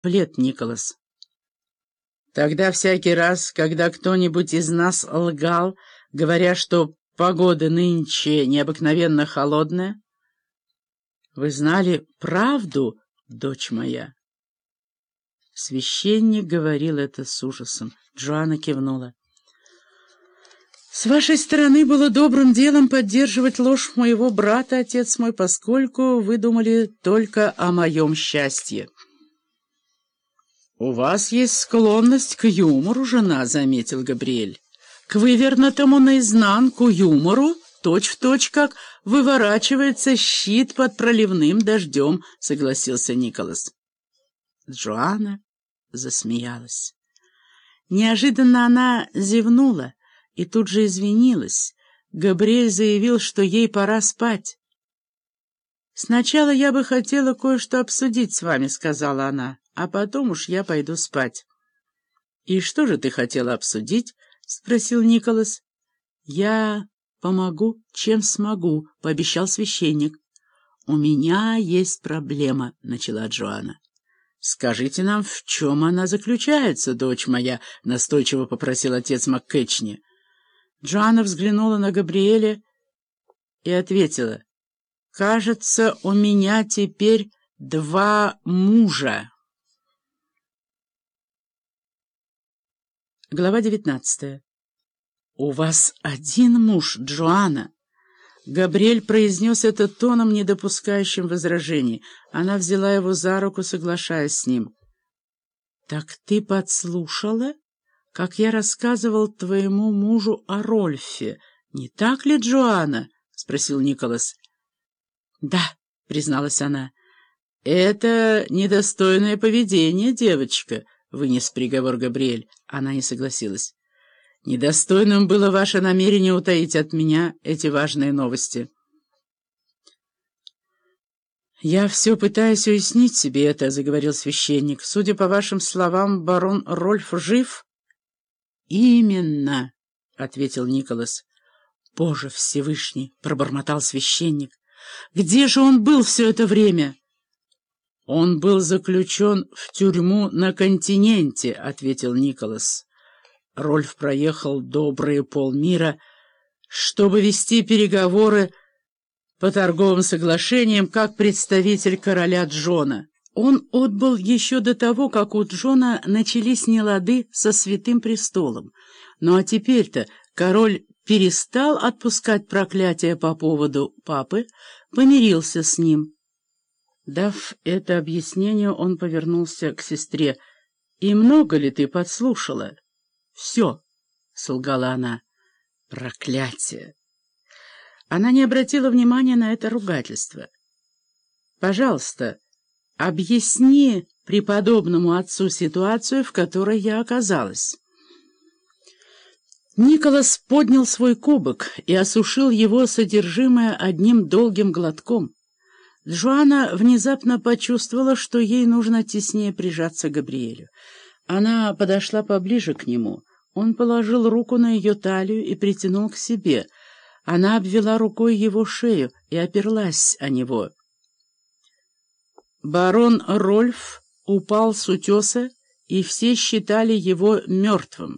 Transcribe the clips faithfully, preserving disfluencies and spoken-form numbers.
плед, Николас. Тогда всякий раз, когда кто-нибудь из нас лгал, говоря, что погода нынче необыкновенно холодная, вы знали правду, дочь моя?» Священник говорил это с ужасом. Джоанна кивнула. «С вашей стороны было добрым делом поддерживать ложь моего брата, отец мой, поскольку вы думали только о моем счастье». «У вас есть склонность к юмору, жена», — заметил Габриэль. «К вывернутому наизнанку юмору, точь-в-точь, как выворачивается щит под проливным дождем», — согласился Николас. Джоанна засмеялась. Неожиданно она зевнула и тут же извинилась. Габриэль заявил, что ей пора спать. «Сначала я бы хотела кое-что обсудить с вами», — сказала она, — «а потом уж я пойду спать». «И что же ты хотела обсудить?» — спросил Николас. «Я помогу, чем смогу», — пообещал священник. «У меня есть проблема», — начала Джоанна. «Скажите нам, в чем она заключается, дочь моя?» — настойчиво попросил отец МакКетчни. Джоанна взглянула на Габриэля и ответила: «Кажется, у меня теперь два мужа». Глава девятнадцатая. «У вас один муж, Джоанна?» Габриэль произнес это тоном, не допускающим возражений. Она взяла его за руку, соглашаясь с ним. «Так ты подслушала, как я рассказывал твоему мужу о Рольфе, не так ли, Джоанна?» — спросил Николас. «Да», — призналась она. «Это недостойное поведение, девочка», — вынес приговор Габриэль. Она не согласилась. «Недостойным было ваше намерение утаить от меня эти важные новости». «Я все пытаюсь уяснить себе это», — заговорил священник. «Судя по вашим словам, барон Рольф жив?» «Именно», — ответил Николас. «Боже Всевышний!» — пробормотал священник. «Где же он был все это время?» «Он был заключен в тюрьму на континенте», — ответил Николас. Рольф проехал добрые полмира, чтобы вести переговоры по торговым соглашениям как представитель короля Джона. Он отбыл еще до того, как у Джона начались нелады со Святым Престолом. Ну а теперь-то король перестал отпускать проклятия по поводу папы, помирился с ним. Дав это объяснение, он повернулся к сестре. «И много ли ты подслушала?» «Все», — солгала она. «Проклятие!» Она не обратила внимания на это ругательство. «Пожалуйста, объясни преподобному отцу ситуацию, в которой я оказалась». Николас поднял свой кубок и осушил его содержимое одним долгим глотком. Джоанна внезапно почувствовала, что ей нужно теснее прижаться к Габриэлю. Она подошла поближе к нему. Он положил руку на ее талию и притянул к себе. Она обвела рукой его шею и оперлась о него. Барон Рольф упал с утеса, и все считали его мертвым.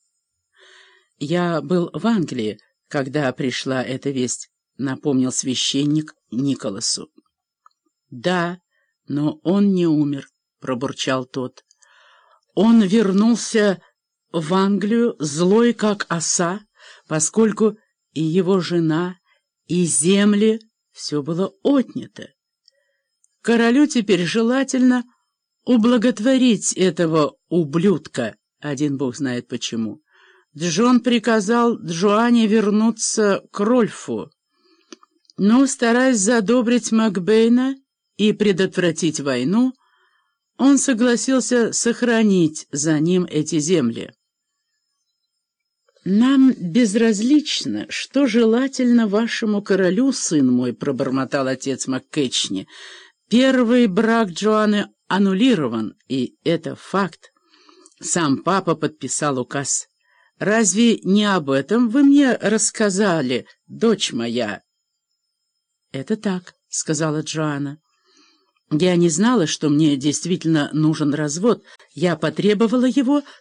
«Я был в Англии, когда пришла эта весть», — напомнил священник Николасу. «Да, но он не умер», — пробурчал тот. «Он вернулся в Англию злой, как оса, поскольку и его жена, и земли — все было отнято. Королю теперь желательно ублаготворить этого ублюдка, один бог знает почему. Джон приказал Джоанне вернуться к Рольфу, но, стараясь задобрить Макбейна и предотвратить войну, он согласился сохранить за ним эти земли. «Нам безразлично, что желательно вашему королю, сын мой», — пробормотал отец МакКетчни. «Первый брак Джоанны аннулирован, и это факт. Сам папа подписал указ. Разве не об этом вы мне рассказали, дочь моя?» «Это так», — сказала Джоанна. Я не знала, что мне действительно нужен развод. Я потребовала его